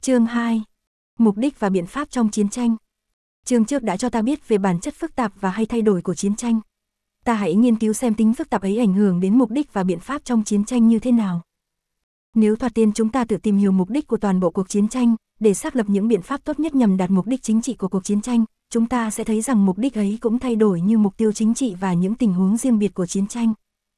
Chương 2. Mục đích và biện pháp trong chiến tranh. Chương trước đã cho ta biết về bản chất phức tạp và hay thay đổi của chiến tranh. Ta hãy nghiên cứu xem tính phức tạp ấy ảnh hưởng đến mục đích và biện pháp trong chiến tranh như thế nào. Nếu thoạt tiên chúng ta tự tìm hiểu mục đích của toàn bộ cuộc chiến tranh, để xác lập những biện pháp tốt nhất nhằm đạt mục đích chính trị của cuộc chiến tranh, chúng ta sẽ thấy rằng mục đích ấy cũng thay đổi như mục tiêu chính trị và những tình huống riêng biệt của chiến tranh.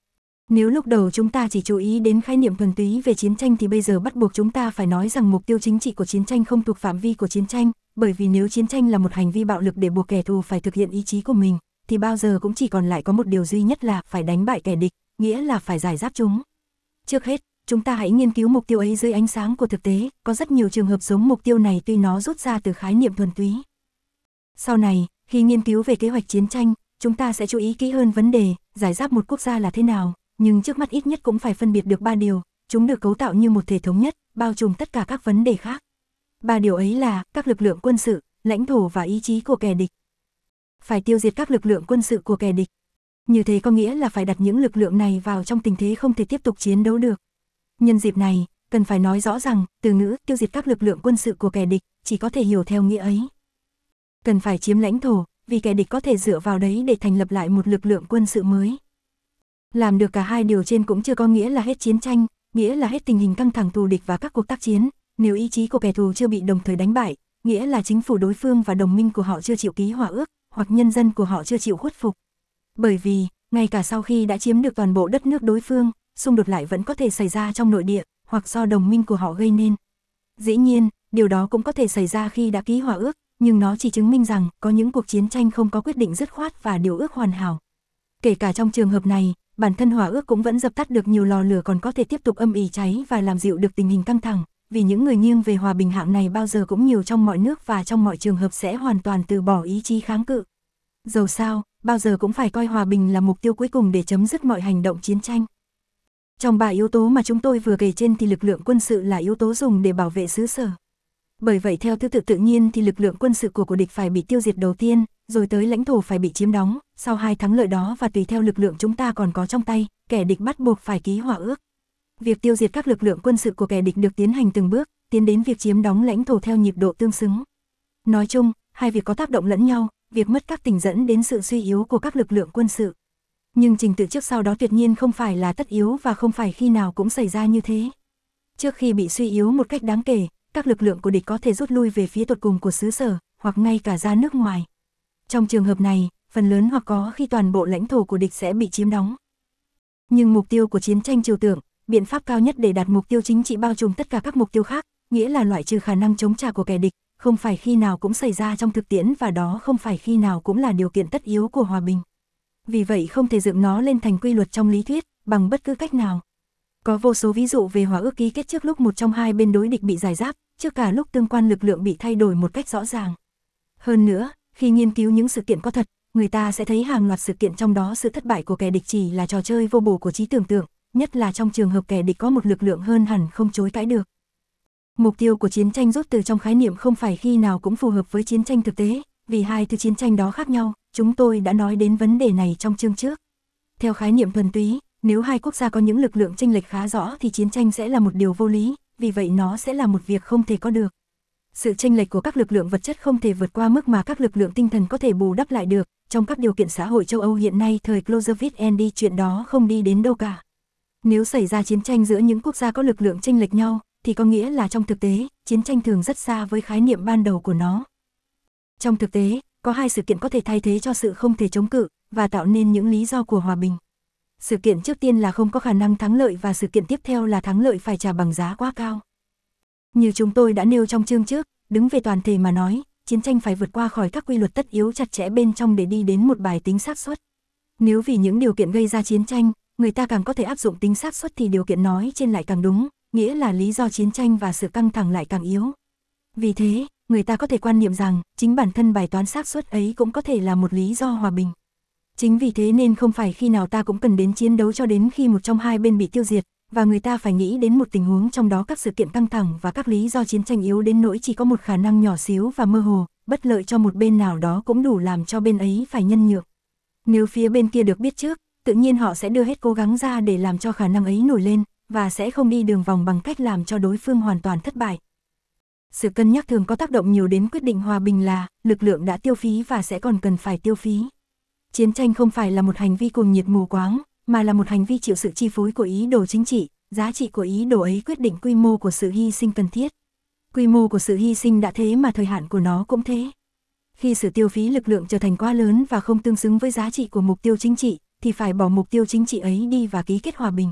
Nếu lúc đầu chúng ta chỉ chú ý đến khái niệm thuần túy về chiến tranh thì bây giờ bắt buộc chúng ta phải nói rằng mục tiêu chính trị của chiến tranh không thuộc phạm vi của chiến tranh, bởi vì nếu chiến tranh là một hành vi bạo lực để buộc kẻ thù phải thực hiện ý chí của mình, thì bao giờ cũng chỉ còn lại có một điều duy nhất là phải đánh bại kẻ địch, nghĩa là phải giải giáp chúng. Trước hết, chúng ta hãy nghiên cứu mục tiêu ấy dưới ánh sáng của thực tế, có rất nhiều trường hợp giống mục tiêu này tuy nó rút ra từ khái niệm thuần túy. Sau này, khi nghiên cứu về kế hoạch chiến tranh, chúng ta sẽ chú ý kỹ hơn vấn đề giải giáp một quốc gia là thế nào, nhưng trước mắt ít nhất cũng phải phân biệt được 3 điều, chúng được cấu tạo như một thể thống nhất, bao trùm tất cả các vấn đề khác. 3 điều ấy là các lực lượng quân sự, lãnh thổ và ý chí của kẻ địch. Phải tiêu diệt các lực lượng quân sự của kẻ địch. Như thế có nghĩa là phải đặt những lực lượng này vào trong tình thế không thể tiếp tục chiến đấu được. Nhân dịp này, cần phải nói rõ rằng, từ ngữ tiêu diệt các lực lượng quân sự của kẻ địch chỉ có thể hiểu theo nghĩa ấy. Cần phải chiếm lãnh thổ, vì kẻ địch có thể dựa vào đấy để thành lập lại một lực lượng quân sự mới. Làm được cả hai điều trên cũng chưa có nghĩa là hết chiến tranh, nghĩa là hết tình hình căng thẳng thù địch và các cuộc tác chiến. Nếu ý chí của kẻ thù chưa bị đồng thời đánh bại, nghĩa là chính phủ đối phương và đồng minh của họ chưa chịu ký hòa ước, hoặc nhân dân của họ chưa chịu khuất phục. Bởi vì, ngay cả sau khi đã chiếm được toàn bộ đất nước đối phương, xung đột lại vẫn có thể xảy ra trong nội địa, hoặc do đồng minh của họ gây nên. Dĩ nhiên, điều đó cũng có thể xảy ra khi đã ký hòa ước, nhưng nó chỉ chứng minh rằng có những cuộc chiến tranh không có quyết định dứt khoát và điều ước hoàn hảo. Kể cả trong trường hợp này, bản thân hòa ước cũng vẫn dập tắt được nhiều lò lửa còn có thể tiếp tục âm ỉ cháy và làm dịu được tình hình căng thẳng, vì những người nghiêng về hòa bình hạng này bao giờ cũng nhiều trong mọi nước và trong mọi trường hợp sẽ hoàn toàn từ bỏ ý chí kháng cự. Dầu sao, bao giờ cũng phải coi hòa bình là mục tiêu cuối cùng để chấm dứt mọi hành động chiến tranh. Trong 3 yếu tố mà chúng tôi vừa kể trên thì lực lượng quân sự là yếu tố dùng để bảo vệ xứ sở. Bởi vậy theo thứ tự tự nhiên thì lực lượng quân sự của địch phải bị tiêu diệt đầu tiên, rồi tới lãnh thổ phải bị chiếm đóng, sau 2 thắng lợi đó và tùy theo lực lượng chúng ta còn có trong tay, kẻ địch bắt buộc phải ký hòa ước. Việc tiêu diệt các lực lượng quân sự của kẻ địch được tiến hành từng bước, tiến đến việc chiếm đóng lãnh thổ theo nhịp độ tương xứng. Nói chung, hai việc có tác động lẫn nhau, việc mất các tỉnh dẫn đến sự suy yếu của các lực lượng quân sự. Nhưng trình tự trước sau đó tuyệt nhiên không phải là tất yếu và không phải khi nào cũng xảy ra như thế. Trước khi bị suy yếu một cách đáng kể, các lực lượng của địch có thể rút lui về phía tột cùng của xứ sở, hoặc ngay cả ra nước ngoài. Trong trường hợp này, phần lớn hoặc có khi toàn bộ lãnh thổ của địch sẽ bị chiếm đóng. Nhưng mục tiêu của chiến tranh trừu tượng, biện pháp cao nhất để đạt mục tiêu chính trị bao trùm tất cả các mục tiêu khác, nghĩa là loại trừ khả năng chống trả của kẻ địch, không phải khi nào cũng xảy ra trong thực tiễn và đó không phải khi nào cũng là điều kiện tất yếu của hòa bình. Vì vậy không thể dựng nó lên thành quy luật trong lý thuyết, bằng bất cứ cách nào. Có vô số ví dụ về hòa ước ký kết trước lúc một trong hai bên đối địch bị giải giáp, trước cả lúc tương quan lực lượng bị thay đổi một cách rõ ràng. Hơn nữa, khi nghiên cứu những sự kiện có thật, người ta sẽ thấy hàng loạt sự kiện trong đó sự thất bại của kẻ địch chỉ là trò chơi vô bổ của trí tưởng tượng, nhất là trong trường hợp kẻ địch có một lực lượng hơn hẳn không chối cãi được. Mục tiêu của chiến tranh rút từ trong khái niệm không phải khi nào cũng phù hợp với chiến tranh thực tế, vì hai thứ chiến tranh đó khác nhau, chúng tôi đã nói đến vấn đề này trong chương trước. Theo khái niệm thuần túy, nếu hai quốc gia có những lực lượng chênh lệch khá rõ thì chiến tranh sẽ là một điều vô lý, vì vậy nó sẽ là một việc không thể có được. Sự chênh lệch của các lực lượng vật chất không thể vượt qua mức mà các lực lượng tinh thần có thể bù đắp lại được. Trong các điều kiện xã hội châu Âu hiện nay thời Clausewitz chuyện đó không đi đến đâu cả. Nếu xảy ra chiến tranh giữa những quốc gia có lực lượng chênh lệch nhau, thì có nghĩa là trong thực tế, chiến tranh thường rất xa với khái niệm ban đầu của nó. Trong thực tế, có hai sự kiện có thể thay thế cho sự không thể chống cự, và tạo nên những lý do của hòa bình. Sự kiện trước tiên là không có khả năng thắng lợi và sự kiện tiếp theo là thắng lợi phải trả bằng giá quá cao. Như chúng tôi đã nêu trong chương trước, đứng về toàn thể mà nói, chiến tranh phải vượt qua khỏi các quy luật tất yếu chặt chẽ bên trong để đi đến một bài tính xác suất. Nếu vì những điều kiện gây ra chiến tranh, người ta càng có thể áp dụng tính xác suất thì điều kiện nói trên lại càng đúng, nghĩa là lý do chiến tranh và sự căng thẳng lại càng yếu. Vì thế, người ta có thể quan niệm rằng, chính bản thân bài toán xác suất ấy cũng có thể là một lý do hòa bình. Chính vì thế nên không phải khi nào ta cũng cần đến chiến đấu cho đến khi một trong hai bên bị tiêu diệt, và người ta phải nghĩ đến một tình huống trong đó các sự kiện căng thẳng và các lý do chiến tranh yếu đến nỗi chỉ có một khả năng nhỏ xíu và mơ hồ, bất lợi cho một bên nào đó cũng đủ làm cho bên ấy phải nhân nhượng. Nếu phía bên kia được biết trước, tự nhiên họ sẽ đưa hết cố gắng ra để làm cho khả năng ấy nổi lên, và sẽ không đi đường vòng bằng cách làm cho đối phương hoàn toàn thất bại. Sự cân nhắc thường có tác động nhiều đến quyết định hòa bình là lực lượng đã tiêu phí và sẽ còn cần phải tiêu phí. Chiến tranh không phải là một hành vi cuồng nhiệt mù quáng, mà là một hành vi chịu sự chi phối của ý đồ chính trị, giá trị của ý đồ ấy quyết định quy mô của sự hy sinh cần thiết. Quy mô của sự hy sinh đã thế mà thời hạn của nó cũng thế. Khi sự tiêu phí lực lượng trở thành quá lớn và không tương xứng với giá trị của mục tiêu chính trị, thì phải bỏ mục tiêu chính trị ấy đi và ký kết hòa bình.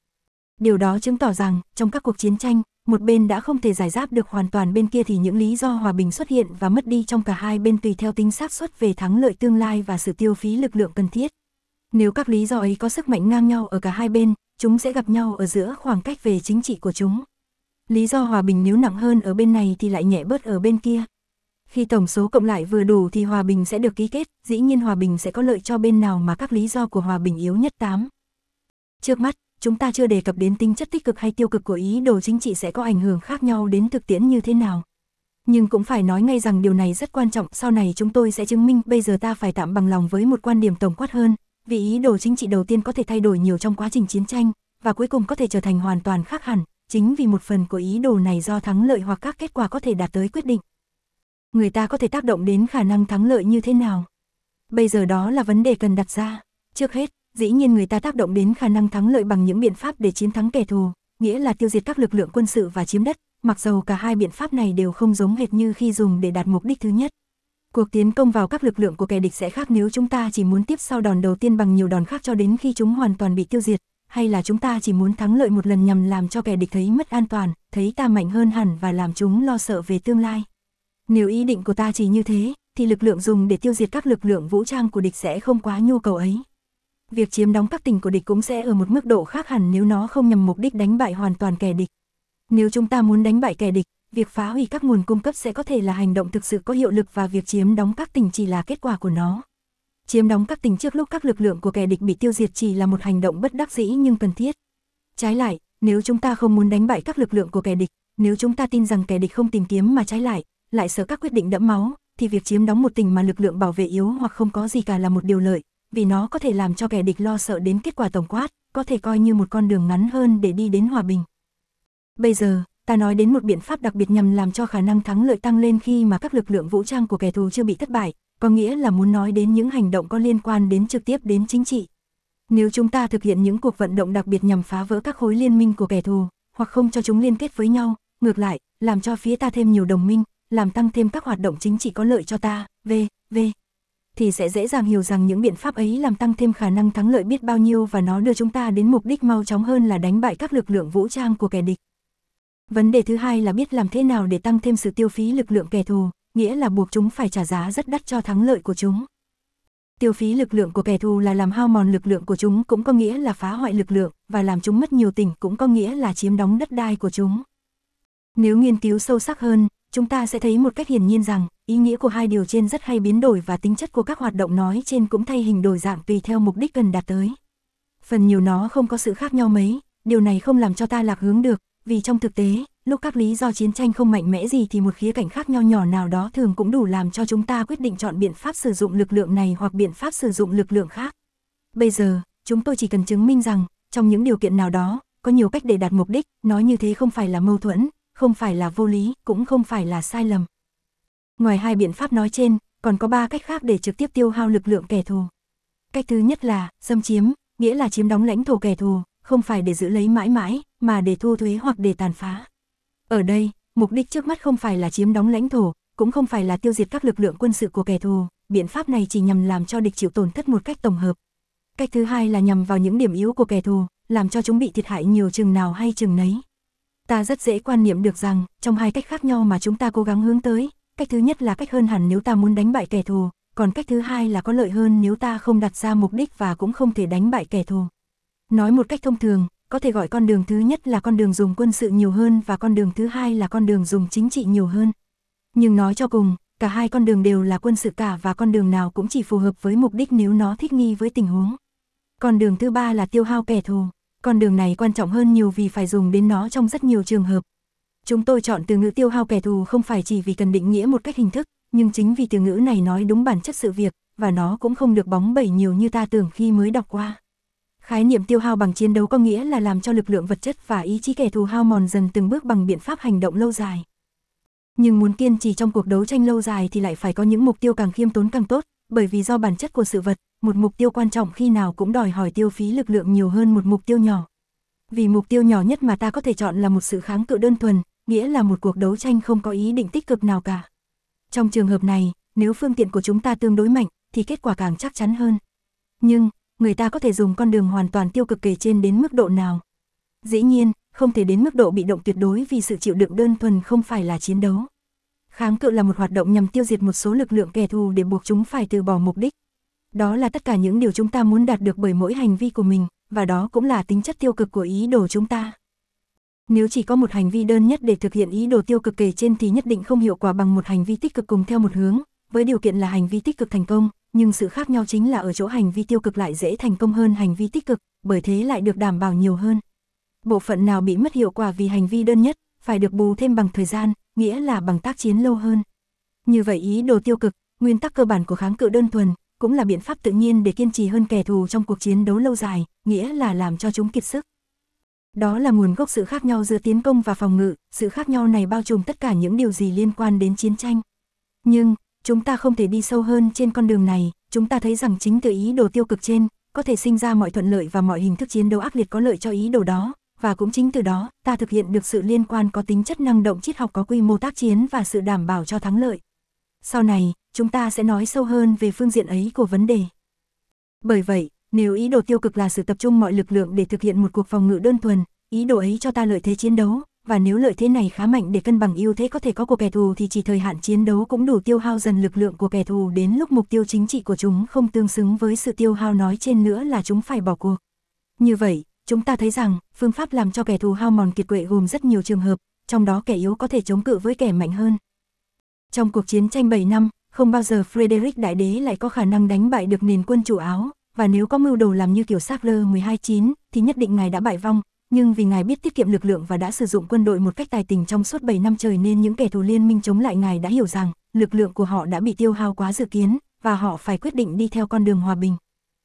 Điều đó chứng tỏ rằng, trong các cuộc chiến tranh, một bên đã không thể giải giáp được hoàn toàn bên kia thì những lý do hòa bình xuất hiện và mất đi trong cả hai bên tùy theo tính xác suất về thắng lợi tương lai và sự tiêu phí lực lượng cần thiết. Nếu các lý do ấy có sức mạnh ngang nhau ở cả hai bên, chúng sẽ gặp nhau ở giữa khoảng cách về chính trị của chúng. Lý do hòa bình nếu nặng hơn ở bên này thì lại nhẹ bớt ở bên kia. Khi tổng số cộng lại vừa đủ thì hòa bình sẽ được ký kết, dĩ nhiên hòa bình sẽ có lợi cho bên nào mà các lý do của hòa bình yếu nhất 8. Trước mắt, chúng ta chưa đề cập đến tính chất tích cực hay tiêu cực của ý đồ chính trị sẽ có ảnh hưởng khác nhau đến thực tiễn như thế nào. Nhưng cũng phải nói ngay rằng điều này rất quan trọng, sau này chúng tôi sẽ chứng minh. Bây giờ ta phải tạm bằng lòng với một quan điểm tổng quát hơn, vì ý đồ chính trị đầu tiên có thể thay đổi nhiều trong quá trình chiến tranh, và cuối cùng có thể trở thành hoàn toàn khác hẳn, chính vì một phần của ý đồ này do thắng lợi hoặc các kết quả có thể đạt tới quyết định. Người ta có thể tác động đến khả năng thắng lợi như thế nào? Bây giờ đó là vấn đề cần đặt ra. Trước hết, dĩ nhiên người ta tác động đến khả năng thắng lợi bằng những biện pháp để chiến thắng kẻ thù, nghĩa là tiêu diệt các lực lượng quân sự và chiếm đất, mặc dầu cả hai biện pháp này đều không giống hệt như khi dùng để đạt mục đích thứ nhất. Cuộc tiến công vào các lực lượng của kẻ địch sẽ khác nếu chúng ta chỉ muốn tiếp sau đòn đầu tiên bằng nhiều đòn khác cho đến khi chúng hoàn toàn bị tiêu diệt, hay là chúng ta chỉ muốn thắng lợi một lần nhằm làm cho kẻ địch thấy mất an toàn, thấy ta mạnh hơn hẳn và làm chúng lo sợ về tương lai. Nếu ý định của ta chỉ như thế, thì lực lượng dùng để tiêu diệt các lực lượng vũ trang của địch sẽ không quá nhu cầu ấy. Việc chiếm đóng các tỉnh của địch cũng sẽ ở một mức độ khác hẳn nếu nó không nhằm mục đích đánh bại hoàn toàn kẻ địch. Nếu chúng ta muốn đánh bại kẻ địch, việc phá hủy các nguồn cung cấp sẽ có thể là hành động thực sự có hiệu lực và việc chiếm đóng các tỉnh chỉ là kết quả của nó. Chiếm đóng các tỉnh trước lúc các lực lượng của kẻ địch bị tiêu diệt chỉ là một hành động bất đắc dĩ nhưng cần thiết. Trái lại, nếu chúng ta không muốn đánh bại các lực lượng của kẻ địch, nếu chúng ta tin rằng kẻ địch không tìm kiếm mà trái lại sợ các quyết định đẫm máu, thì việc chiếm đóng một tỉnh mà lực lượng bảo vệ yếu hoặc không có gì cả là một điều lợi, vì nó có thể làm cho kẻ địch lo sợ đến kết quả tổng quát, có thể coi như một con đường ngắn hơn để đi đến hòa bình. Bây giờ, ta nói đến một biện pháp đặc biệt nhằm làm cho khả năng thắng lợi tăng lên khi mà các lực lượng vũ trang của kẻ thù chưa bị thất bại, có nghĩa là muốn nói đến những hành động có liên quan đến trực tiếp đến chính trị. Nếu chúng ta thực hiện những cuộc vận động đặc biệt nhằm phá vỡ các khối liên minh của kẻ thù, hoặc không cho chúng liên kết với nhau, ngược lại, làm cho phía ta thêm nhiều đồng minh, làm tăng thêm các hoạt động chính trị có lợi cho ta, thì sẽ dễ dàng hiểu rằng những biện pháp ấy làm tăng thêm khả năng thắng lợi biết bao nhiêu và nó đưa chúng ta đến mục đích mau chóng hơn là đánh bại các lực lượng vũ trang của kẻ địch. Vấn đề thứ hai là biết làm thế nào để tăng thêm sự tiêu phí lực lượng kẻ thù, nghĩa là buộc chúng phải trả giá rất đắt cho thắng lợi của chúng. Tiêu phí lực lượng của kẻ thù là làm hao mòn lực lượng của chúng, cũng có nghĩa là phá hoại lực lượng, và làm chúng mất nhiều tỉnh cũng có nghĩa là chiếm đóng đất đai của chúng. Nếu nghiên cứu sâu sắc hơn, chúng ta sẽ thấy một cách hiển nhiên rằng, ý nghĩa của hai điều trên rất hay biến đổi và tính chất của các hoạt động nói trên cũng thay hình đổi dạng tùy theo mục đích cần đạt tới. Phần nhiều nó không có sự khác nhau mấy, điều này không làm cho ta lạc hướng được, vì trong thực tế, lúc các lý do chiến tranh không mạnh mẽ gì thì một khía cạnh khác nhau nhỏ nào đó thường cũng đủ làm cho chúng ta quyết định chọn biện pháp sử dụng lực lượng này hoặc biện pháp sử dụng lực lượng khác. Bây giờ, chúng tôi chỉ cần chứng minh rằng, trong những điều kiện nào đó, có nhiều cách để đạt mục đích, nói như thế không phải là mâu thuẫn, không phải là vô lý, cũng không phải là sai lầm. Ngoài hai biện pháp nói trên, còn có 3 cách khác để trực tiếp tiêu hao lực lượng kẻ thù. Cách thứ nhất là xâm chiếm, nghĩa là chiếm đóng lãnh thổ kẻ thù, không phải để giữ lấy mãi mãi, mà để thu thuế hoặc để tàn phá. Ở đây, mục đích trước mắt không phải là chiếm đóng lãnh thổ, cũng không phải là tiêu diệt các lực lượng quân sự của kẻ thù, biện pháp này chỉ nhằm làm cho địch chịu tổn thất một cách tổng hợp. Cách thứ hai là nhằm vào những điểm yếu của kẻ thù, làm cho chúng bị thiệt hại nhiều chừng nào hay chừng nấy. Ta rất dễ quan niệm được rằng, trong hai cách khác nhau mà chúng ta cố gắng hướng tới, cách thứ nhất là cách hơn hẳn nếu ta muốn đánh bại kẻ thù, còn cách thứ hai là có lợi hơn nếu ta không đặt ra mục đích và cũng không thể đánh bại kẻ thù. Nói một cách thông thường, có thể gọi con đường thứ nhất là con đường dùng quân sự nhiều hơn và con đường thứ hai là con đường dùng chính trị nhiều hơn. Nhưng nói cho cùng, cả hai con đường đều là quân sự cả và con đường nào cũng chỉ phù hợp với mục đích nếu nó thích nghi với tình huống. Con đường thứ ba là tiêu hao kẻ thù. Con đường này quan trọng hơn nhiều vì phải dùng đến nó trong rất nhiều trường hợp. Chúng tôi chọn từ ngữ tiêu hao kẻ thù không phải chỉ vì cần định nghĩa một cách hình thức, nhưng chính vì từ ngữ này nói đúng bản chất sự việc, và nó cũng không được bóng bẩy nhiều như ta tưởng khi mới đọc qua. Khái niệm tiêu hao bằng chiến đấu có nghĩa là làm cho lực lượng vật chất và ý chí kẻ thù hao mòn dần từng bước bằng biện pháp hành động lâu dài. Nhưng muốn kiên trì trong cuộc đấu tranh lâu dài thì lại phải có những mục tiêu càng khiêm tốn càng tốt, bởi vì do bản chất của sự vật, một mục tiêu quan trọng khi nào cũng đòi hỏi tiêu phí lực lượng nhiều hơn một mục tiêu nhỏ. Vì mục tiêu nhỏ nhất mà ta có thể chọn là một sự kháng cự đơn thuần, nghĩa là một cuộc đấu tranh không có ý định tích cực nào cả. Trong trường hợp này, nếu phương tiện của chúng ta tương đối mạnh, thì kết quả càng chắc chắn hơn. Nhưng, người ta có thể dùng con đường hoàn toàn tiêu cực kể trên đến mức độ nào? Dĩ nhiên, không thể đến mức độ bị động tuyệt đối vì sự chịu đựng đơn thuần không phải là chiến đấu. Kháng cự là một hoạt động nhằm tiêu diệt một số lực lượng kẻ thù để buộc chúng phải từ bỏ mục đích. Đó là tất cả những điều chúng ta muốn đạt được bởi mỗi hành vi của mình, và đó cũng là tính chất tiêu cực của ý đồ chúng ta. Nếu chỉ có một hành vi đơn nhất để thực hiện ý đồ tiêu cực kể trên thì nhất định không hiệu quả bằng một hành vi tích cực cùng theo một hướng, với điều kiện là hành vi tích cực thành công, nhưng sự khác nhau chính là ở chỗ hành vi tiêu cực lại dễ thành công hơn hành vi tích cực, bởi thế lại được đảm bảo nhiều hơn. Bộ phận nào bị mất hiệu quả vì hành vi đơn nhất, phải được bù thêm bằng thời gian, nghĩa là bằng tác chiến lâu hơn. Như vậy ý đồ tiêu cực, nguyên tắc cơ bản của kháng cự đơn thuần, cũng là biện pháp tự nhiên để kiên trì hơn kẻ thù trong cuộc chiến đấu lâu dài, nghĩa là làm cho chúng kiệt sức. Đó là nguồn gốc sự khác nhau giữa tiến công và phòng ngự, sự khác nhau này bao trùm tất cả những điều gì liên quan đến chiến tranh. Nhưng, chúng ta không thể đi sâu hơn trên con đường này, chúng ta thấy rằng chính từ ý đồ tiêu cực trên, có thể sinh ra mọi thuận lợi và mọi hình thức chiến đấu ác liệt có lợi cho ý đồ đó, và cũng chính từ đó, ta thực hiện được sự liên quan có tính chất năng động triết học có quy mô tác chiến và sự đảm bảo cho thắng lợi. Sau này, chúng ta sẽ nói sâu hơn về phương diện ấy của vấn đề. Bởi vậy, nếu ý đồ tiêu cực là sự tập trung mọi lực lượng để thực hiện một cuộc phòng ngự đơn thuần, ý đồ ấy cho ta lợi thế chiến đấu, và nếu lợi thế này khá mạnh để cân bằng ưu thế có thể có của kẻ thù thì chỉ thời hạn chiến đấu cũng đủ tiêu hao dần lực lượng của kẻ thù đến lúc mục tiêu chính trị của chúng không tương xứng với sự tiêu hao nói trên nữa là chúng phải bỏ cuộc. Như vậy, chúng ta thấy rằng, phương pháp làm cho kẻ thù hao mòn kiệt quệ gồm rất nhiều trường hợp, trong đó kẻ yếu có thể chống cự với kẻ mạnh hơn. Trong cuộc chiến tranh 7 năm, không bao giờ Frederick Đại Đế lại có khả năng đánh bại được nền quân chủ Áo, và nếu có mưu đồ làm như kiểu Sackler 12-9, thì nhất định ngài đã bại vong, nhưng vì ngài biết tiết kiệm lực lượng và đã sử dụng quân đội một cách tài tình trong suốt 7 năm trời nên những kẻ thù liên minh chống lại ngài đã hiểu rằng, lực lượng của họ đã bị tiêu hao quá dự kiến, và họ phải quyết định đi theo con đường hòa bình.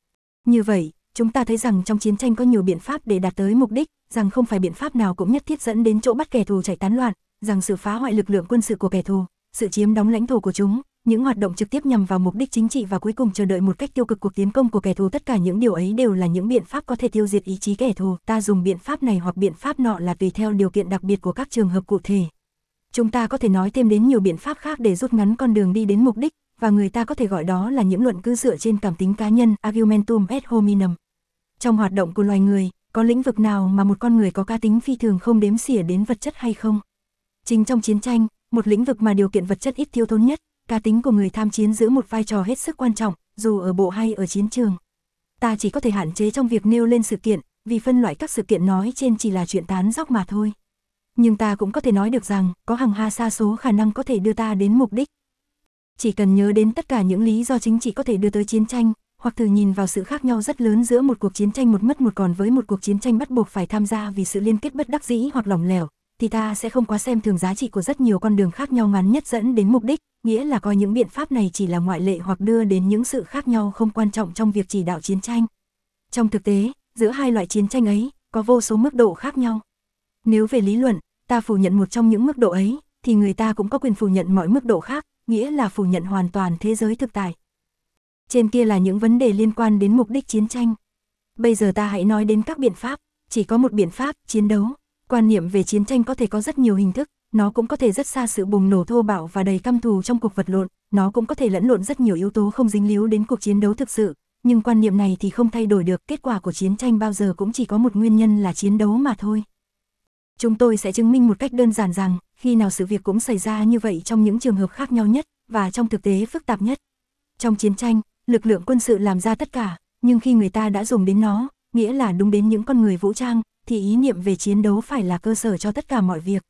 Như vậy, chúng ta thấy rằng trong chiến tranh có nhiều biện pháp để đạt tới mục đích, rằng không phải biện pháp nào cũng nhất thiết dẫn đến chỗ bắt kẻ thù chạy tán loạn, rằng sự phá hoại lực lượng quân sự của kẻ thù, sự chiếm đóng lãnh thổ của chúng, những hoạt động trực tiếp nhằm vào mục đích chính trị và cuối cùng chờ đợi một cách tiêu cực cuộc tiến công của kẻ thù, tất cả những điều ấy đều là những biện pháp có thể tiêu diệt ý chí kẻ thù. Ta dùng biện pháp này hoặc biện pháp nọ là tùy theo điều kiện đặc biệt của các trường hợp cụ thể. Chúng ta có thể nói thêm đến nhiều biện pháp khác để rút ngắn con đường đi đến mục đích, và người ta có thể gọi đó là những luận cứ dựa trên cảm tính cá nhân, argumentum ad hominem. Trong hoạt động của loài người, có lĩnh vực nào mà một con người có cá tính phi thường không đếm xỉa đến vật chất hay không? Chính trong chiến tranh, một lĩnh vực mà điều kiện vật chất ít thiếu thốn nhất, cá tính của người tham chiến giữ một vai trò hết sức quan trọng, dù ở bộ hay ở chiến trường. Ta chỉ có thể hạn chế trong việc nêu lên sự kiện, vì phân loại các sự kiện nói trên chỉ là chuyện tán dóc mà thôi. Nhưng ta cũng có thể nói được rằng, có hàng hà sa số khả năng có thể đưa ta đến mục đích. Chỉ cần nhớ đến tất cả những lý do chính trị có thể đưa tới chiến tranh, hoặc thử nhìn vào sự khác nhau rất lớn giữa một cuộc chiến tranh một mất một còn với một cuộc chiến tranh bắt buộc phải tham gia vì sự liên kết bất đắc dĩ hoặc lỏng lẻo, thì ta sẽ không quá xem thường giá trị của rất nhiều con đường khác nhau ngắn nhất dẫn đến mục đích, nghĩa là coi những biện pháp này chỉ là ngoại lệ hoặc đưa đến những sự khác nhau không quan trọng trong việc chỉ đạo chiến tranh. Trong thực tế, giữa hai loại chiến tranh ấy, có vô số mức độ khác nhau. Nếu về lý luận, ta phủ nhận một trong những mức độ ấy, thì người ta cũng có quyền phủ nhận mọi mức độ khác, nghĩa là phủ nhận hoàn toàn thế giới thực tại. Trên kia là những vấn đề liên quan đến mục đích chiến tranh. Bây giờ ta hãy nói đến các biện pháp, chỉ có một biện pháp, chiến đấu. Quan niệm về chiến tranh có thể có rất nhiều hình thức, nó cũng có thể rất xa sự bùng nổ thô bạo và đầy căm thù trong cuộc vật lộn, nó cũng có thể lẫn lộn rất nhiều yếu tố không dính líu đến cuộc chiến đấu thực sự, nhưng quan niệm này thì không thay đổi được, kết quả của chiến tranh bao giờ cũng chỉ có một nguyên nhân là chiến đấu mà thôi. Chúng tôi sẽ chứng minh một cách đơn giản rằng, khi nào sự việc cũng xảy ra như vậy trong những trường hợp khác nhau nhất, và trong thực tế phức tạp nhất. Trong chiến tranh, lực lượng quân sự làm ra tất cả, nhưng khi người ta đã dùng đến nó, nghĩa là đúng đến những con người vũ trang, thì ý niệm về chiến đấu phải là cơ sở cho tất cả mọi việc.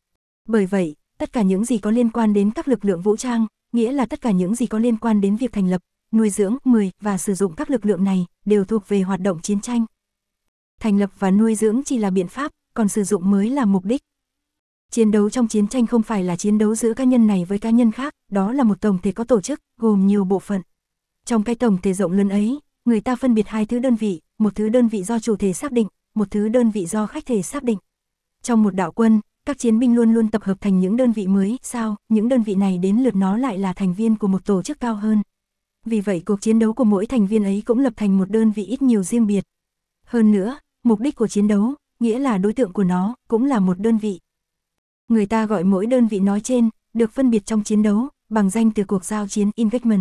Bởi vậy, tất cả những gì có liên quan đến các lực lượng vũ trang, nghĩa là tất cả những gì có liên quan đến việc thành lập, nuôi dưỡng, và sử dụng các lực lượng này, đều thuộc về hoạt động chiến tranh. Thành lập và nuôi dưỡng chỉ là biện pháp, còn sử dụng mới là mục đích. Chiến đấu trong chiến tranh không phải là chiến đấu giữa cá nhân này với cá nhân khác, đó là một tổng thể có tổ chức, gồm nhiều bộ phận. Trong cái tổng thể rộng lớn ấy, người ta phân biệt hai thứ đơn vị, một thứ đơn vị do chủ thể xác định, một thứ đơn vị do khách thể xác định. Trong một đạo quân, các chiến binh luôn luôn tập hợp thành những đơn vị mới, sao, những đơn vị này đến lượt nó lại là thành viên của một tổ chức cao hơn. Vì vậy cuộc chiến đấu của mỗi thành viên ấy cũng lập thành một đơn vị ít nhiều riêng biệt. Hơn nữa, mục đích của chiến đấu, nghĩa là đối tượng của nó, cũng là một đơn vị. Người ta gọi mỗi đơn vị nói trên, được phân biệt trong chiến đấu, bằng danh từ cuộc giao chiến engagement.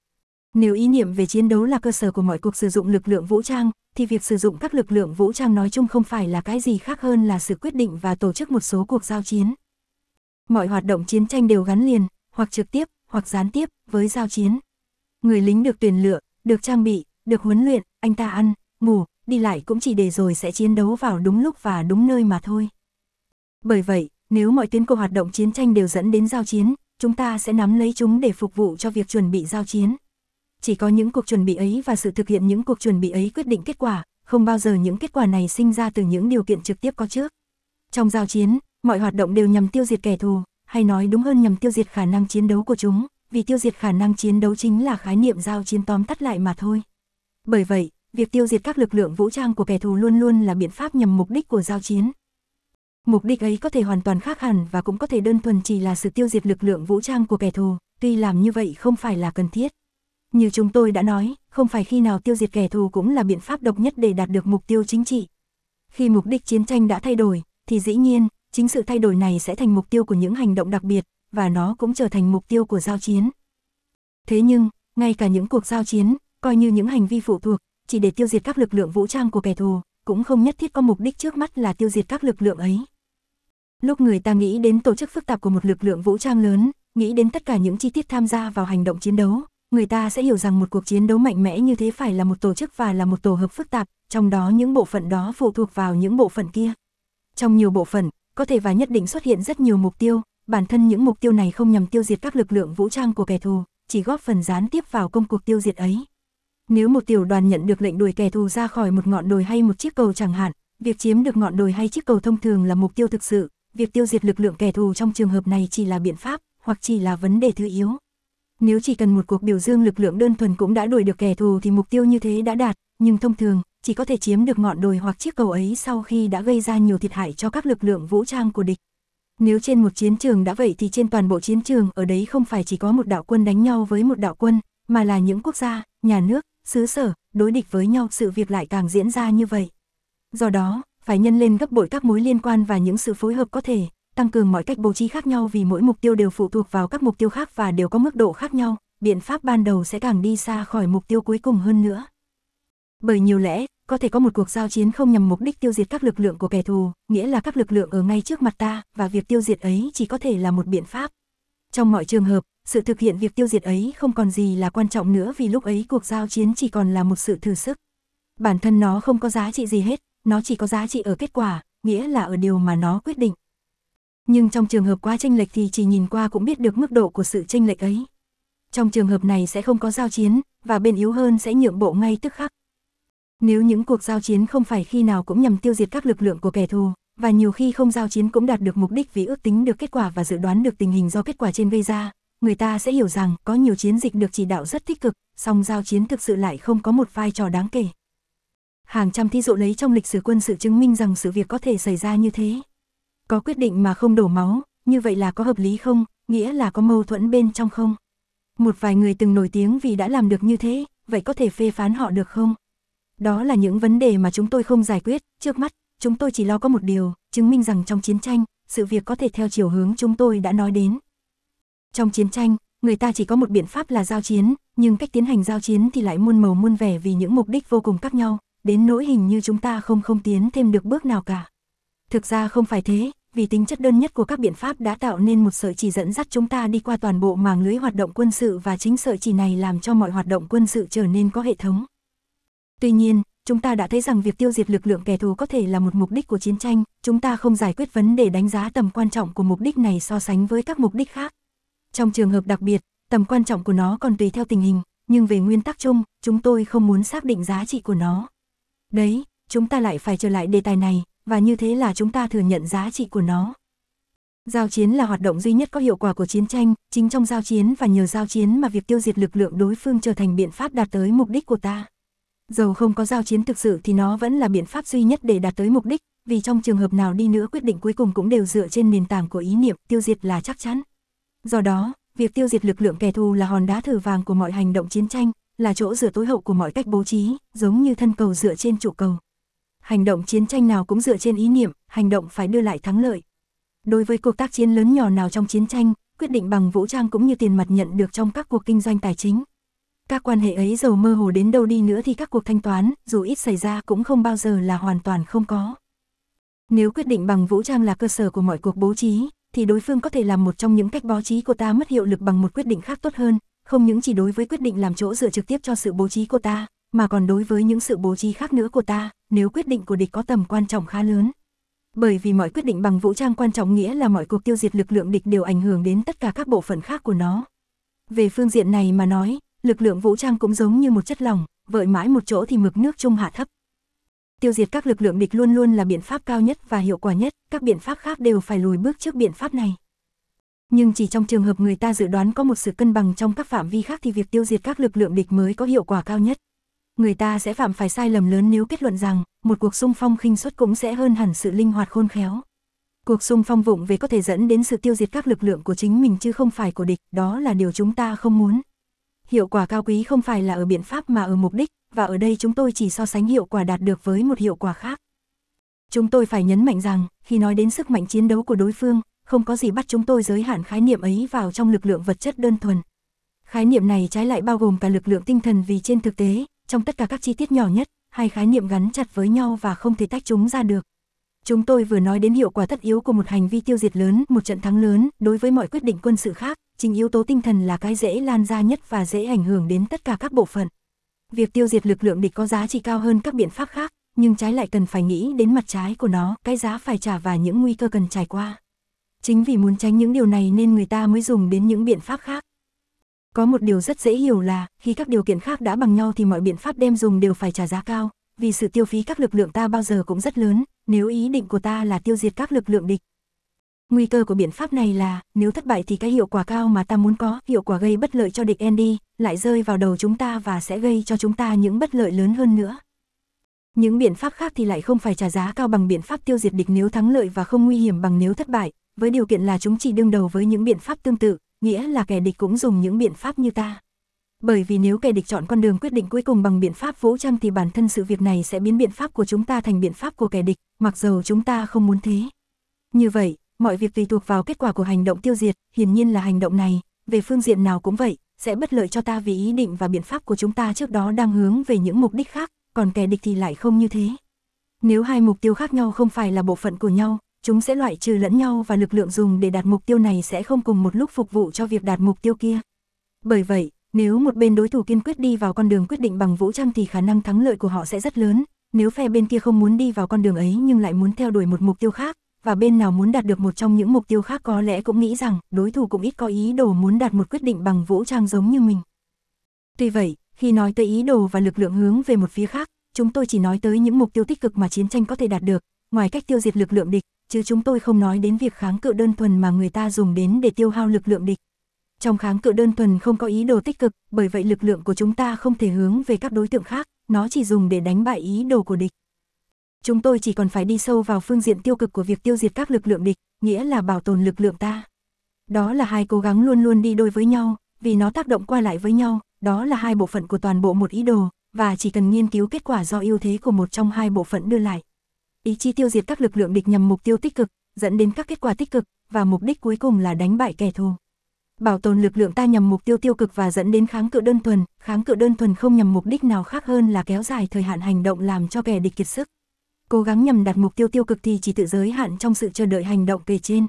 Nếu ý niệm về chiến đấu là cơ sở của mọi cuộc sử dụng lực lượng vũ trang, thì việc sử dụng các lực lượng vũ trang nói chung không phải là cái gì khác hơn là sự quyết định và tổ chức một số cuộc giao chiến. Mọi hoạt động chiến tranh đều gắn liền, hoặc trực tiếp, hoặc gián tiếp, với giao chiến. Người lính được tuyển lựa, được trang bị, được huấn luyện, anh ta ăn, ngủ, đi lại cũng chỉ để rồi sẽ chiến đấu vào đúng lúc và đúng nơi mà thôi. Bởi vậy, nếu mọi tuyến của hoạt động chiến tranh đều dẫn đến giao chiến, chúng ta sẽ nắm lấy chúng để phục vụ cho việc chuẩn bị giao chiến. Chỉ có những cuộc chuẩn bị ấy và sự thực hiện những cuộc chuẩn bị ấy quyết định kết quả, không bao giờ những kết quả này sinh ra từ những điều kiện trực tiếp có trước. Trong giao chiến, mọi hoạt động đều nhằm tiêu diệt kẻ thù, hay nói đúng hơn nhằm tiêu diệt khả năng chiến đấu của chúng, vì tiêu diệt khả năng chiến đấu chính là khái niệm giao chiến tóm tắt lại mà thôi. Bởi vậy, việc tiêu diệt các lực lượng vũ trang của kẻ thù luôn luôn là biện pháp nhằm mục đích của giao chiến. Mục đích ấy có thể hoàn toàn khác hẳn và cũng có thể đơn thuần chỉ là sự tiêu diệt lực lượng vũ trang của kẻ thù, tuy làm như vậy không phải là cần thiết. Như chúng tôi đã nói, không phải khi nào tiêu diệt kẻ thù cũng là biện pháp độc nhất để đạt được mục tiêu chính trị. Khi mục đích chiến tranh đã thay đổi, thì dĩ nhiên, chính sự thay đổi này sẽ thành mục tiêu của những hành động đặc biệt, và nó cũng trở thành mục tiêu của giao chiến. Thế nhưng, ngay cả những cuộc giao chiến, coi như những hành vi phụ thuộc, chỉ để tiêu diệt các lực lượng vũ trang của kẻ thù, cũng không nhất thiết có mục đích trước mắt là tiêu diệt các lực lượng ấy. Lúc người ta nghĩ đến tổ chức phức tạp của một lực lượng vũ trang lớn, nghĩ đến tất cả những chi tiết tham gia vào hành động chiến đấu, người ta sẽ hiểu rằng một cuộc chiến đấu mạnh mẽ như thế phải là một tổ chức và là một tổ hợp phức tạp, trong đó những bộ phận đó phụ thuộc vào những bộ phận kia. Trong nhiều bộ phận, có thể và nhất định xuất hiện rất nhiều mục tiêu, bản thân những mục tiêu này không nhằm tiêu diệt các lực lượng vũ trang của kẻ thù, chỉ góp phần gián tiếp vào công cuộc tiêu diệt ấy. Nếu một tiểu đoàn nhận được lệnh đuổi kẻ thù ra khỏi một ngọn đồi hay một chiếc cầu chẳng hạn, việc chiếm được ngọn đồi hay chiếc cầu thông thường là mục tiêu thực sự, việc tiêu diệt lực lượng kẻ thù trong trường hợp này chỉ là biện pháp, hoặc chỉ là vấn đề thứ yếu. Nếu chỉ cần một cuộc biểu dương lực lượng đơn thuần cũng đã đuổi được kẻ thù thì mục tiêu như thế đã đạt, nhưng thông thường, chỉ có thể chiếm được ngọn đồi hoặc chiếc cầu ấy sau khi đã gây ra nhiều thiệt hại cho các lực lượng vũ trang của địch. Nếu trên một chiến trường đã vậy thì trên toàn bộ chiến trường ở đấy không phải chỉ có một đạo quân đánh nhau với một đạo quân, mà là những quốc gia, nhà nước, xứ sở, đối địch với nhau, sự việc lại càng diễn ra như vậy. Do đó, phải nhân lên gấp bội các mối liên quan và những sự phối hợp có thể, tăng cường mọi cách bố trí khác nhau vì mỗi mục tiêu đều phụ thuộc vào các mục tiêu khác và đều có mức độ khác nhau, biện pháp ban đầu sẽ càng đi xa khỏi mục tiêu cuối cùng hơn nữa. Bởi nhiều lẽ, có thể có một cuộc giao chiến không nhằm mục đích tiêu diệt các lực lượng của kẻ thù, nghĩa là các lực lượng ở ngay trước mặt ta, và việc tiêu diệt ấy chỉ có thể là một biện pháp. Trong mọi trường hợp, sự thực hiện việc tiêu diệt ấy không còn gì là quan trọng nữa vì lúc ấy cuộc giao chiến chỉ còn là một sự thử sức. Bản thân nó không có giá trị gì hết, nó chỉ có giá trị ở kết quả, nghĩa là ở điều mà nó quyết định. Nhưng trong trường hợp quá chênh lệch thì chỉ nhìn qua cũng biết được mức độ của sự chênh lệch ấy. Trong trường hợp này sẽ không có giao chiến, và bên yếu hơn sẽ nhượng bộ ngay tức khắc. Nếu những cuộc giao chiến không phải khi nào cũng nhằm tiêu diệt các lực lượng của kẻ thù, và nhiều khi không giao chiến cũng đạt được mục đích vì ước tính được kết quả và dự đoán được tình hình do kết quả trên gây ra, người ta sẽ hiểu rằng có nhiều chiến dịch được chỉ đạo rất tích cực, song giao chiến thực sự lại không có một vai trò đáng kể. Hàng trăm thí dụ lấy trong lịch sử quân sự chứng minh rằng sự việc có thể xảy ra như thế. Có quyết định mà không đổ máu, như vậy là có hợp lý không, nghĩa là có mâu thuẫn bên trong không? Một vài người từng nổi tiếng vì đã làm được như thế, vậy có thể phê phán họ được không? Đó là những vấn đề mà chúng tôi không giải quyết, trước mắt, chúng tôi chỉ lo có một điều, chứng minh rằng trong chiến tranh, sự việc có thể theo chiều hướng chúng tôi đã nói đến. Trong chiến tranh, người ta chỉ có một biện pháp là giao chiến, nhưng cách tiến hành giao chiến thì lại muôn màu muôn vẻ vì những mục đích vô cùng khác nhau, đến nỗi hình như chúng ta không tiến thêm được bước nào cả. Thực ra không phải thế, vì tính chất đơn nhất của các biện pháp đã tạo nên một sợi chỉ dẫn dắt chúng ta đi qua toàn bộ màng lưới hoạt động quân sự và chính sợi chỉ này làm cho mọi hoạt động quân sự trở nên có hệ thống. Tuy nhiên, chúng ta đã thấy rằng việc tiêu diệt lực lượng kẻ thù có thể là một mục đích của chiến tranh, chúng ta không giải quyết vấn đề đánh giá tầm quan trọng của mục đích này so sánh với các mục đích khác. Trong trường hợp đặc biệt, tầm quan trọng của nó còn tùy theo tình hình, nhưng về nguyên tắc chung, chúng tôi không muốn xác định giá trị của nó. Đấy, chúng ta lại phải trở lại đề tài này, và như thế là chúng ta thừa nhận giá trị của nó. Giao chiến là hoạt động duy nhất có hiệu quả của chiến tranh, chính trong giao chiến và nhờ giao chiến mà việc tiêu diệt lực lượng đối phương trở thành biện pháp đạt tới mục đích của ta. Dầu không có giao chiến thực sự thì nó vẫn là biện pháp duy nhất để đạt tới mục đích, vì trong trường hợp nào đi nữa quyết định cuối cùng cũng đều dựa trên nền tảng của ý niệm, tiêu diệt là chắc chắn. Do đó, việc tiêu diệt lực lượng kẻ thù là hòn đá thử vàng của mọi hành động chiến tranh, là chỗ dựa tối hậu của mọi cách bố trí, giống như thân cầu dựa trên trụ cầu. Hành động chiến tranh nào cũng dựa trên ý niệm, hành động phải đưa lại thắng lợi. Đối với cuộc tác chiến lớn nhỏ nào trong chiến tranh, quyết định bằng vũ trang cũng như tiền mặt nhận được trong các cuộc kinh doanh tài chính. Các quan hệ ấy dầu mơ hồ đến đâu đi nữa thì các cuộc thanh toán, dù ít xảy ra cũng không bao giờ là hoàn toàn không có. Nếu quyết định bằng vũ trang là cơ sở của mọi cuộc bố trí, thì đối phương có thể làm một trong những cách bố trí của ta mất hiệu lực bằng một quyết định khác tốt hơn, không những chỉ đối với quyết định làm chỗ dựa trực tiếp cho sự bố trí của ta, mà còn đối với những sự bố trí khác nữa của ta, nếu quyết định của địch có tầm quan trọng khá lớn. Bởi vì mọi quyết định bằng vũ trang quan trọng nghĩa là mọi cuộc tiêu diệt lực lượng địch đều ảnh hưởng đến tất cả các bộ phận khác của nó. Về phương diện này mà nói, lực lượng vũ trang cũng giống như một chất lỏng, vợi mãi một chỗ thì mực nước chung hạ thấp. Tiêu diệt các lực lượng địch luôn luôn là biện pháp cao nhất và hiệu quả nhất, các biện pháp khác đều phải lùi bước trước biện pháp này. Nhưng chỉ trong trường hợp người ta dự đoán có một sự cân bằng trong các phạm vi khác thì việc tiêu diệt các lực lượng địch mới có hiệu quả cao nhất. Người ta sẽ phạm phải sai lầm lớn nếu kết luận rằng một cuộc xung phong khinh suất cũng sẽ hơn hẳn sự linh hoạt khôn khéo. Cuộc xung phong vụng về có thể dẫn đến sự tiêu diệt các lực lượng của chính mình chứ không phải của địch, đó là điều chúng ta không muốn. Hiệu quả cao quý không phải là ở biện pháp mà ở mục đích, và ở đây chúng tôi chỉ so sánh hiệu quả đạt được với một hiệu quả khác. Chúng tôi phải nhấn mạnh rằng, khi nói đến sức mạnh chiến đấu của đối phương, không có gì bắt chúng tôi giới hạn khái niệm ấy vào trong lực lượng vật chất đơn thuần. Khái niệm này trái lại bao gồm cả lực lượng tinh thần vì trên thực tế, trong tất cả các chi tiết nhỏ nhất, hai khái niệm gắn chặt với nhau và không thể tách chúng ra được. Chúng tôi vừa nói đến hiệu quả tất yếu của một hành vi tiêu diệt lớn, một trận thắng lớn, đối với mọi quyết định quân sự khác, chính yếu tố tinh thần là cái dễ lan ra nhất và dễ ảnh hưởng đến tất cả các bộ phận. Việc tiêu diệt lực lượng địch có giá trị cao hơn các biện pháp khác, nhưng trái lại cần phải nghĩ đến mặt trái của nó, cái giá phải trả và những nguy cơ cần trải qua. Chính vì muốn tránh những điều này nên người ta mới dùng đến những biện pháp khác. Có một điều rất dễ hiểu là, khi các điều kiện khác đã bằng nhau thì mọi biện pháp đem dùng đều phải trả giá cao, vì sự tiêu phí các lực lượng ta bao giờ cũng rất lớn, nếu ý định của ta là tiêu diệt các lực lượng địch. Nguy cơ của biện pháp này là, nếu thất bại thì cái hiệu quả cao mà ta muốn có, hiệu quả gây bất lợi cho địch Andy, lại rơi vào đầu chúng ta và sẽ gây cho chúng ta những bất lợi lớn hơn nữa. Những biện pháp khác thì lại không phải trả giá cao bằng biện pháp tiêu diệt địch nếu thắng lợi và không nguy hiểm bằng nếu thất bại, với điều kiện là chúng chỉ đương đầu với những biện pháp tương tự, nghĩa là kẻ địch cũng dùng những biện pháp như ta. Bởi vì nếu kẻ địch chọn con đường quyết định cuối cùng bằng biện pháp vũ trang thì bản thân sự việc này sẽ biến biện pháp của chúng ta thành biện pháp của kẻ địch, mặc dầu chúng ta không muốn thế. Như vậy, mọi việc tùy thuộc vào kết quả của hành động tiêu diệt, hiển nhiên là hành động này, về phương diện nào cũng vậy, sẽ bất lợi cho ta vì ý định và biện pháp của chúng ta trước đó đang hướng về những mục đích khác, còn kẻ địch thì lại không như thế. Nếu hai mục tiêu khác nhau không phải là bộ phận của nhau, chúng sẽ loại trừ lẫn nhau và lực lượng dùng để đạt mục tiêu này sẽ không cùng một lúc phục vụ cho việc đạt mục tiêu kia. Bởi vậy, nếu một bên đối thủ kiên quyết đi vào con đường quyết định bằng vũ trang thì khả năng thắng lợi của họ sẽ rất lớn, nếu phe bên kia không muốn đi vào con đường ấy nhưng lại muốn theo đuổi một mục tiêu khác, và bên nào muốn đạt được một trong những mục tiêu khác có lẽ cũng nghĩ rằng đối thủ cũng ít có ý đồ muốn đạt một quyết định bằng vũ trang giống như mình. Tuy vậy, khi nói tới ý đồ và lực lượng hướng về một phía khác, chúng tôi chỉ nói tới những mục tiêu tích cực mà chiến tranh có thể đạt được, ngoài cách tiêu diệt lực lượng địch, chứ chúng tôi không nói đến việc kháng cự đơn thuần mà người ta dùng đến để tiêu hao lực lượng địch. Trong kháng cự đơn thuần không có ý đồ tích cực, bởi vậy lực lượng của chúng ta không thể hướng về các đối tượng khác, nó chỉ dùng để đánh bại ý đồ của địch. Chúng tôi chỉ còn phải đi sâu vào phương diện tiêu cực của việc tiêu diệt các lực lượng địch, nghĩa là bảo tồn lực lượng ta. Đó là hai cố gắng luôn luôn đi đôi với nhau, vì nó tác động qua lại với nhau, đó là hai bộ phận của toàn bộ một ý đồ, và chỉ cần nghiên cứu kết quả do ưu thế của một trong hai bộ phận đưa lại. Ý chí tiêu diệt các lực lượng địch nhằm mục tiêu tích cực, dẫn đến các kết quả tích cực, và mục đích cuối cùng là đánh bại kẻ thù. Bảo tồn lực lượng ta nhằm mục tiêu tiêu cực và dẫn đến kháng cự đơn thuần không nhằm mục đích nào khác hơn là kéo dài thời hạn hành động làm cho kẻ địch kiệt sức. Cố gắng nhằm đạt mục tiêu tiêu cực thì chỉ tự giới hạn trong sự chờ đợi hành động kể trên.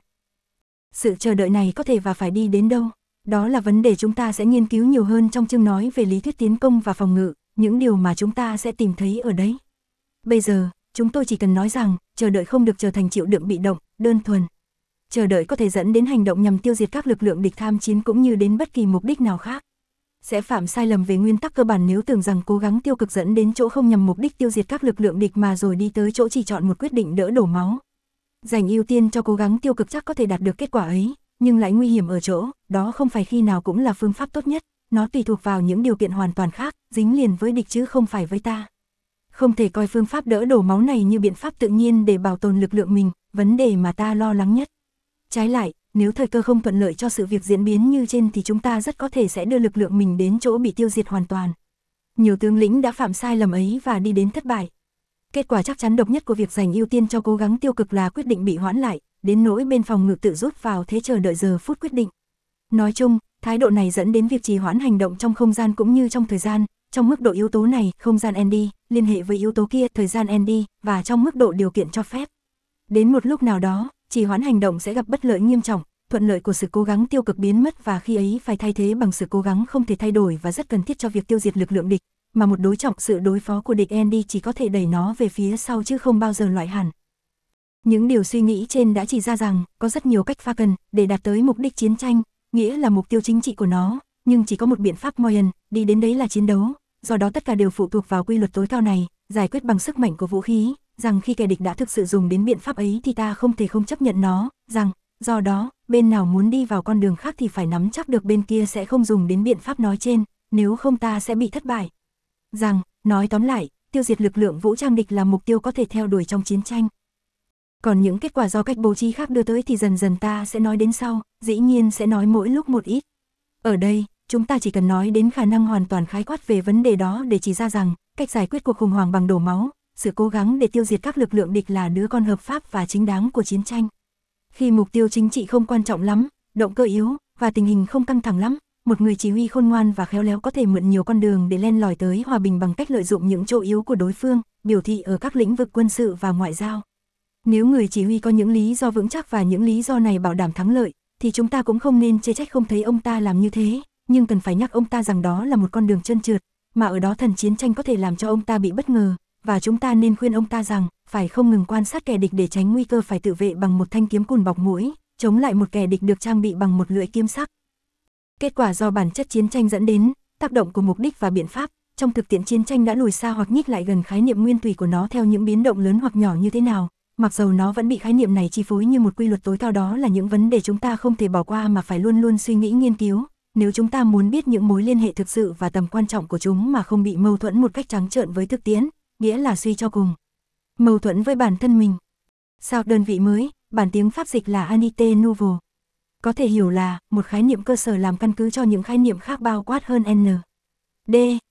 Sự chờ đợi này có thể và phải đi đến đâu? Đó là vấn đề chúng ta sẽ nghiên cứu nhiều hơn trong chương nói về lý thuyết tiến công và phòng ngự, những điều mà chúng ta sẽ tìm thấy ở đấy. Bây giờ, chúng tôi chỉ cần nói rằng, chờ đợi không được trở thành chịu đựng bị động, đơn thuần. Chờ đợi có thể dẫn đến hành động nhằm tiêu diệt các lực lượng địch tham chiến cũng như đến bất kỳ mục đích nào khác. Sẽ phạm sai lầm về nguyên tắc cơ bản nếu tưởng rằng cố gắng tiêu cực dẫn đến chỗ không nhằm mục đích tiêu diệt các lực lượng địch mà rồi đi tới chỗ chỉ chọn một quyết định đỡ đổ máu. Dành ưu tiên cho cố gắng tiêu cực chắc có thể đạt được kết quả ấy, nhưng lại nguy hiểm ở chỗ, đó không phải khi nào cũng là phương pháp tốt nhất, nó tùy thuộc vào những điều kiện hoàn toàn khác, dính liền với địch chứ không phải với ta. Không thể coi phương pháp đỡ đổ máu này như biện pháp tự nhiên để bảo tồn lực lượng mình, vấn đề mà ta lo lắng nhất. Trái lại, nếu thời cơ không thuận lợi cho sự việc diễn biến như trên thì chúng ta rất có thể sẽ đưa lực lượng mình đến chỗ bị tiêu diệt hoàn toàn. Nhiều tướng lĩnh đã phạm sai lầm ấy và đi đến thất bại. Kết quả chắc chắn độc nhất của việc dành ưu tiên cho cố gắng tiêu cực là quyết định bị hoãn lại, đến nỗi bên phòng ngự tự rút vào thế chờ đợi giờ phút quyết định. Nói chung, thái độ này dẫn đến việc trì hoãn hành động trong không gian cũng như trong thời gian. Trong mức độ yếu tố này, không gian ND liên hệ với yếu tố kia, thời gian ND, và trong mức độ điều kiện cho phép. Đến một lúc nào đó, trì hoãn hành động sẽ gặp bất lợi nghiêm trọng, thuận lợi của sự cố gắng tiêu cực biến mất và khi ấy phải thay thế bằng sự cố gắng không thể thay đổi và rất cần thiết cho việc tiêu diệt lực lượng địch, mà một đối trọng sự đối phó của địch ND chỉ có thể đẩy nó về phía sau chứ không bao giờ loại hẳn. Những điều suy nghĩ trên đã chỉ ra rằng có rất nhiều cách pha cần để đạt tới mục đích chiến tranh, nghĩa là mục tiêu chính trị của nó, nhưng chỉ có một biện pháp Moyen, đi đến đấy là chiến đấu. Do đó tất cả đều phụ thuộc vào quy luật tối cao này, giải quyết bằng sức mạnh của vũ khí, rằng khi kẻ địch đã thực sự dùng đến biện pháp ấy thì ta không thể không chấp nhận nó, rằng, do đó, bên nào muốn đi vào con đường khác thì phải nắm chắc được bên kia sẽ không dùng đến biện pháp nói trên, nếu không ta sẽ bị thất bại. Rằng, nói tóm lại, tiêu diệt lực lượng vũ trang địch là mục tiêu có thể theo đuổi trong chiến tranh. Còn những kết quả do cách bố trí khác đưa tới thì dần dần ta sẽ nói đến sau, dĩ nhiên sẽ nói mỗi lúc một ít. Ở đây, chúng ta chỉ cần nói đến khả năng hoàn toàn khái quát về vấn đề đó để chỉ ra rằng, cách giải quyết cuộc khủng hoảng bằng đổ máu, sự cố gắng để tiêu diệt các lực lượng địch là đứa con hợp pháp và chính đáng của chiến tranh. Khi mục tiêu chính trị không quan trọng lắm, động cơ yếu, và tình hình không căng thẳng lắm, một người chỉ huy khôn ngoan và khéo léo có thể mượn nhiều con đường để len lỏi tới hòa bình bằng cách lợi dụng những chỗ yếu của đối phương, biểu thị ở các lĩnh vực quân sự và ngoại giao. Nếu người chỉ huy có những lý do vững chắc và những lý do này bảo đảm thắng lợi, thì chúng ta cũng không nên chê trách không thấy ông ta làm như thế, nhưng cần phải nhắc ông ta rằng đó là một con đường trơn trượt, mà ở đó thần chiến tranh có thể làm cho ông ta bị bất ngờ, và chúng ta nên khuyên ông ta rằng, phải không ngừng quan sát kẻ địch để tránh nguy cơ phải tự vệ bằng một thanh kiếm cùn bọc mũi, chống lại một kẻ địch được trang bị bằng một lưỡi kiếm sắc. Kết quả do bản chất chiến tranh dẫn đến, tác động của mục đích và biện pháp, trong thực tiễn chiến tranh đã lùi xa hoặc nhích lại gần khái niệm nguyên thủy của nó theo những biến động lớn hoặc nhỏ như thế nào. Mặc dầu nó vẫn bị khái niệm này chi phối như một quy luật tối cao, đó là những vấn đề chúng ta không thể bỏ qua mà phải luôn luôn suy nghĩ nghiên cứu, nếu chúng ta muốn biết những mối liên hệ thực sự và tầm quan trọng của chúng mà không bị mâu thuẫn một cách trắng trợn với thực tiễn, nghĩa là suy cho cùng mâu thuẫn với bản thân mình. Sao đơn vị mới, bản tiếng Pháp dịch là Unité Nouvelle, có thể hiểu là một khái niệm cơ sở làm căn cứ cho những khái niệm khác bao quát hơn N. D.